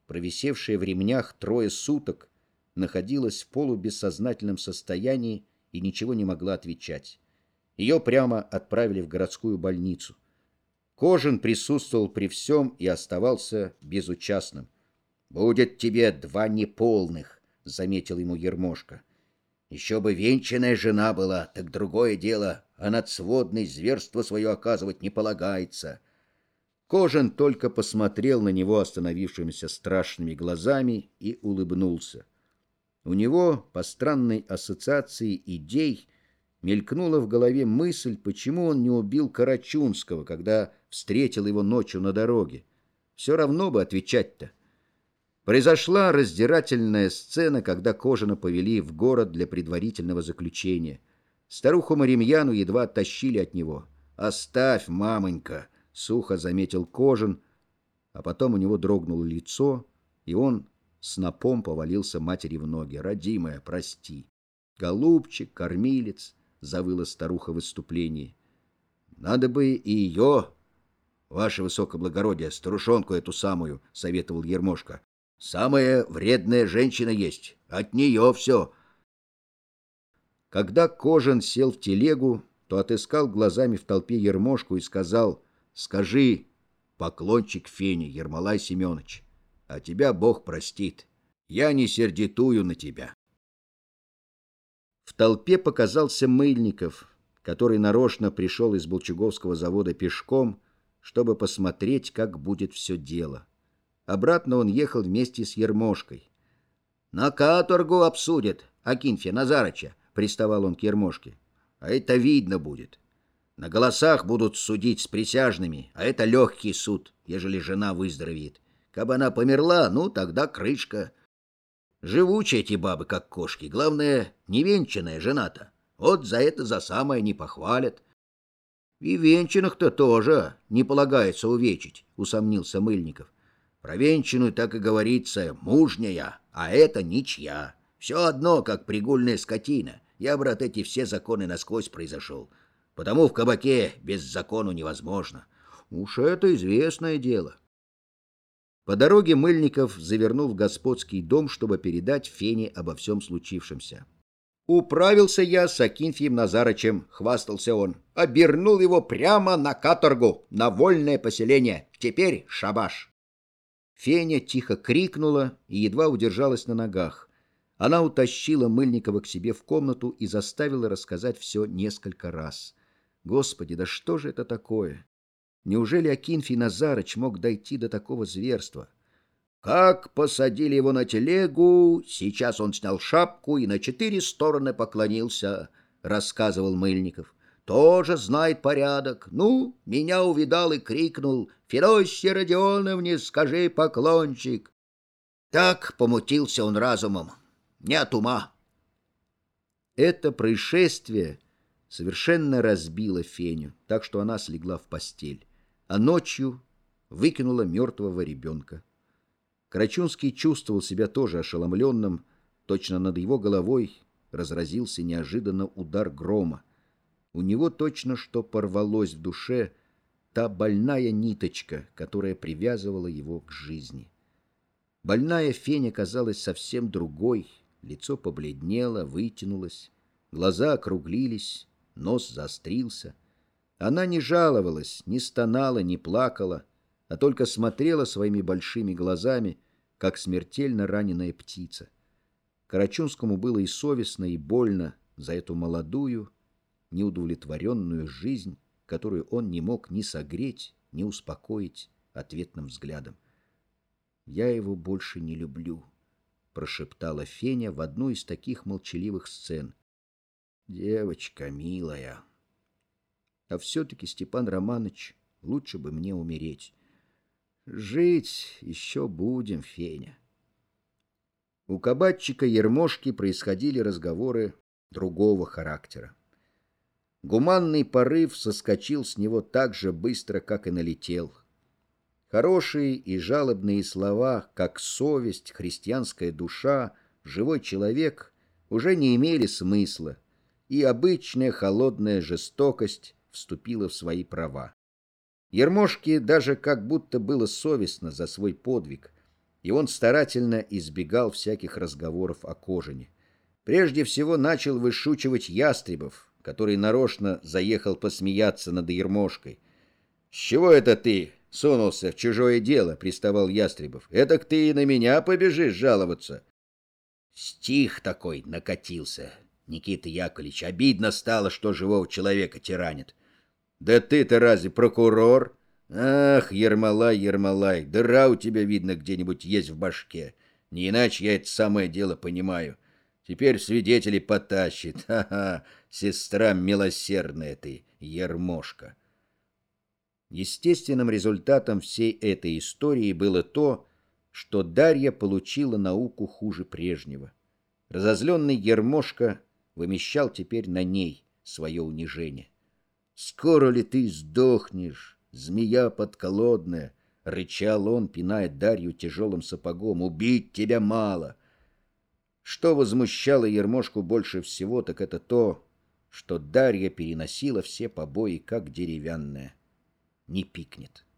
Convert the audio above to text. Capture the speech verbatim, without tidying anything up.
провисевшая в ремнях трое суток, находилась в полубессознательном состоянии и ничего не могла отвечать. Ее прямо отправили в городскую больницу. Кожин присутствовал при всем и оставался безучастным. «Будет тебе два неполных», — заметил ему Ермошка. «Еще бы венчанная жена была, так другое дело, а надсводной зверство свое оказывать не полагается». Кожин только посмотрел на него остановившимися страшными глазами и улыбнулся. У него, по странной ассоциации идей, мелькнула в голове мысль, почему он не убил Карачунского, когда встретил его ночью на дороге. Все равно бы отвечать-то. Произошла раздирательная сцена, когда Кожина повели в город для предварительного заключения. Старуху Маримьяну едва оттащили от него. «Оставь, мамонька!» — сухо заметил Кожин, а потом у него дрогнуло лицо, и он снопом повалился матери в ноги. «Родимая, прости!» «Голубчик, кормилец!» — завыла старуха в выступлении. «Надо бы и ее, ваше высокоблагородие, старушонку эту самую!» — советовал Ермошка. «Самая вредная женщина есть, от нее все!» Когда Кожин сел в телегу, то отыскал глазами в толпе Ермошку и сказал: «Скажи, поклончик Фене, Ермолай Семенович, а тебя Бог простит. Я не сердитую на тебя». В толпе показался Мыльников, который нарочно пришел из Булчуговского завода пешком, чтобы посмотреть, как будет все дело. Обратно он ехал вместе с Ермошкой. «На каторгу обсудят Акинфия Назарыча», — приставал он к Ермошке. «А это видно будет. На голосах будут судить с присяжными, а это легкий суд, ежели жена выздоровеет. Кабы она померла, ну, тогда крышка. Живучие эти бабы, как кошки. Главное, невенчанная жена-то. Вот за это за самое не похвалят». «И венчанных-то тоже не полагается увечить», — усомнился Мыльников. «Про венчанную так и говорится, мужняя, а это ничья. Все одно, как пригульная скотина. Я, брат, эти все законы насквозь произошел. Потому в кабаке без закону невозможно». «Уж это известное дело». По дороге Мыльников завернул в господский дом, чтобы передать Фене обо всем случившемся. «Управился я с Акинфием Назарычем», — хвастался он. «Обернул его прямо на каторгу, на вольное поселение. Теперь шабаш». Феня тихо крикнула и едва удержалась на ногах. Она утащила Мыльникова к себе в комнату и заставила рассказать все несколько раз. Господи, да что же это такое? Неужели Акинфий Назарыч мог дойти до такого зверства? «Как посадили его на телегу, сейчас он снял шапку и на четыре стороны поклонился», — рассказывал Мыльников. «Тоже знает порядок. Ну, меня увидал и крикнул: Федосье Родионовне, скажи, поклончик». Так помутился он разумом. Не от ума. Это происшествие совершенно разбило Феню, так что она слегла в постель, а ночью выкинула мертвого ребенка. Карачунский чувствовал себя тоже ошеломленным. Точно над его головой разразился неожиданно удар грома. У него точно что порвалось в душе та больная ниточка, которая привязывала его к жизни. Больная Феня казалась совсем другой, лицо побледнело, вытянулось, глаза округлились, нос заострился. Она не жаловалась, не стонала, не плакала, а только смотрела своими большими глазами, как смертельно раненая птица. Карачунскому было и совестно, и больно за эту молодую, неудовлетворенную жизнь, которую он не мог ни согреть, ни успокоить ответным взглядом. «Я его больше не люблю», — прошептала Феня в одну из таких молчаливых сцен. «Девочка милая, а все-таки, Степан Романович, лучше бы мне умереть. Жить еще будем, Феня». У кабачика Ермошки происходили разговоры другого характера. Гуманный порыв соскочил с него так же быстро, как и налетел. Хорошие и жалобные слова, как совесть, христианская душа, живой человек, уже не имели смысла, и обычная холодная жестокость вступила в свои права. Ермошке даже как будто было совестно за свой подвиг. и он старательно избегал всяких разговоров о Кожине. Прежде всего начал вышучивать Ястребов, который нарочно заехал посмеяться над Ермошкой. «С чего это ты сунулся в чужое дело?» — приставал Ястребов. «Этак ты и на меня побежишь жаловаться». Стих такой накатился, Никита Яковлевич. Обидно стало, что живого человека тиранит. «Да ты-то разве прокурор?» «Ах, Ермолай, Ермолай, дыра у тебя, видно, где-нибудь есть в башке. Не иначе я это самое дело понимаю. Теперь свидетелей потащит. Ха-ха, сестра милосердная ты, Ермошка». Естественным результатом всей этой истории было то, что Дарья получила науку хуже прежнего. Разозленный Ермошка вымещал теперь на ней свое унижение. «Скоро ли ты сдохнешь, змея подколодная?» — рычал он, пиная Дарью тяжелым сапогом. «Убить тебя мало!» Что возмущало Ермошку больше всего, так это то, что Дарья переносила все побои, как деревянная. Не пикнет.